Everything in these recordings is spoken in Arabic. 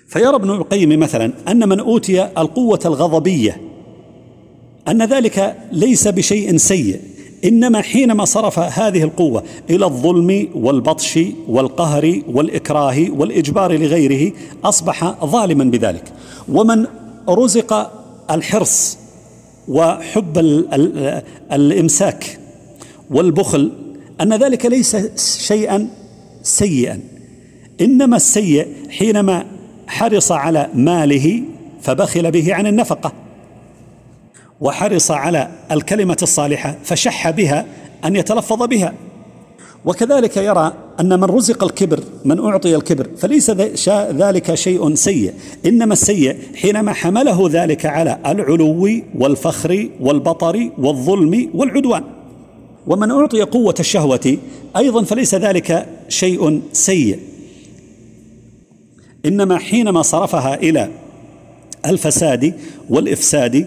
فيرى ابن القيم مثلا أن من أوتي القوة الغضبية أن ذلك ليس بشيء سيء، إنما حينما صرف هذه القوة إلى الظلم والبطش والقهر والإكراه والإجبار لغيره أصبح ظالما بذلك. ومن رزق الحرص وحب الإمساك والبخل أن ذلك ليس شيئا سيئا، إنما السيء حينما حرص على ماله فبخل به عن النفقة، وحرص على الكلمة الصالحة فشح بها أن يتلفظ بها. وكذلك يرى أن من رزق الكبر، من أعطي الكبر، فليس ذلك شيء سيء، إنما السيء حينما حمله ذلك على العلو والفخر والبطر والظلم والعدوان. ومن أعطي قوة الشهوة أيضا فليس ذلك شيء سيء، إنما حينما صرفها إلى الفساد والإفساد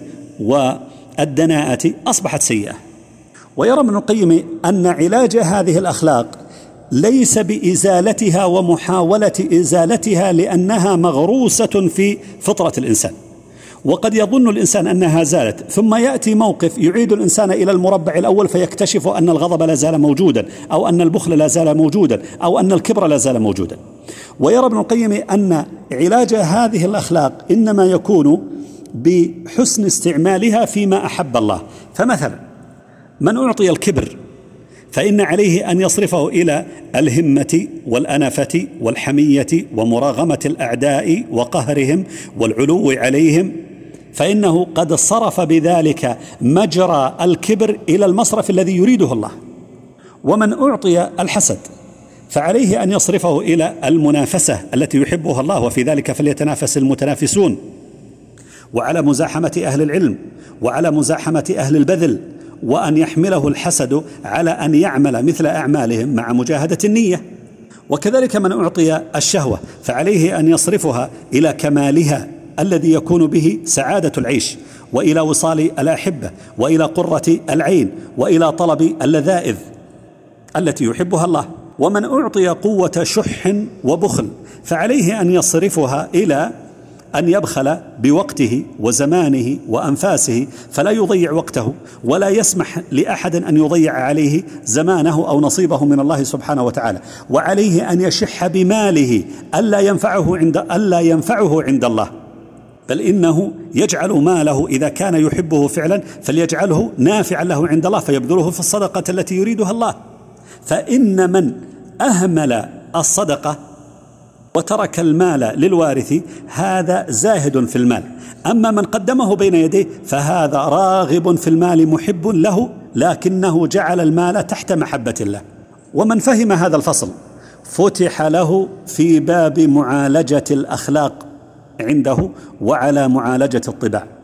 والدناءة أصبحت سيئة. ويرى ابن القيم أن علاج هذه الأخلاق ليس بإزالتها ومحاولة إزالتها، لأنها مغروسة في فطرة الإنسان، وقد يظن الإنسان أنها زالت، ثم يأتي موقف يعيد الإنسان إلى المربع الأول فيكتشف أن الغضب لا زال موجودا، أو أن البخل لا زال موجودا، أو أن الكبر لا زال موجودا. ويرى ابن القيم أن علاج هذه الأخلاق إنما يكون بحسن استعمالها فيما أحب الله. فمثلا من أعطي الكبر فإن عليه أن يصرفه إلى الهمة والأنفة والحمية ومراغمة الأعداء وقهرهم والعلو عليهم، فإنه قد صرف بذلك مجرى الكبر إلى المصرف الذي يريده الله. ومن أعطي الحسد فعليه أن يصرفه إلى المنافسة التي يحبها الله، وفي ذلك فليتنافس المتنافسون، وعلى مزاحمة أهل العلم، وعلى مزاحمة أهل البذل، وأن يحمله الحسد على أن يعمل مثل أعمالهم مع مجاهدة النية. وكذلك من أعطي الشهوة فعليه أن يصرفها إلى كمالها الذي يكون به سعادة العيش، وإلى وصال الأحبة، وإلى قرة العين، وإلى طلب اللذائذ التي يحبها الله. ومن أعطي قوة شح وبخل فعليه أن يصرفها إلى أن يبخل بوقته وزمانه وأنفاسه، فلا يضيع وقته ولا يسمح لأحد أن يضيع عليه زمانه أو نصيبه من الله سبحانه وتعالى. وعليه أن يشح بماله ألا ينفعه عند الله، بل إنه يجعل ماله إذا كان يحبه فعلا فليجعله نافعا له عند الله، فيبذله في الصدقة التي يريدها الله. فإن من أهمل الصدقة وترك المال للوارث هذا زاهد في المال، أما من قدمه بين يديه فهذا راغب في المال محب له، لكنه جعل المال تحت محبة الله. ومن فهم هذا الفصل فتح له في باب معالجة الأخلاق عنده وعلى معالجة الطباع.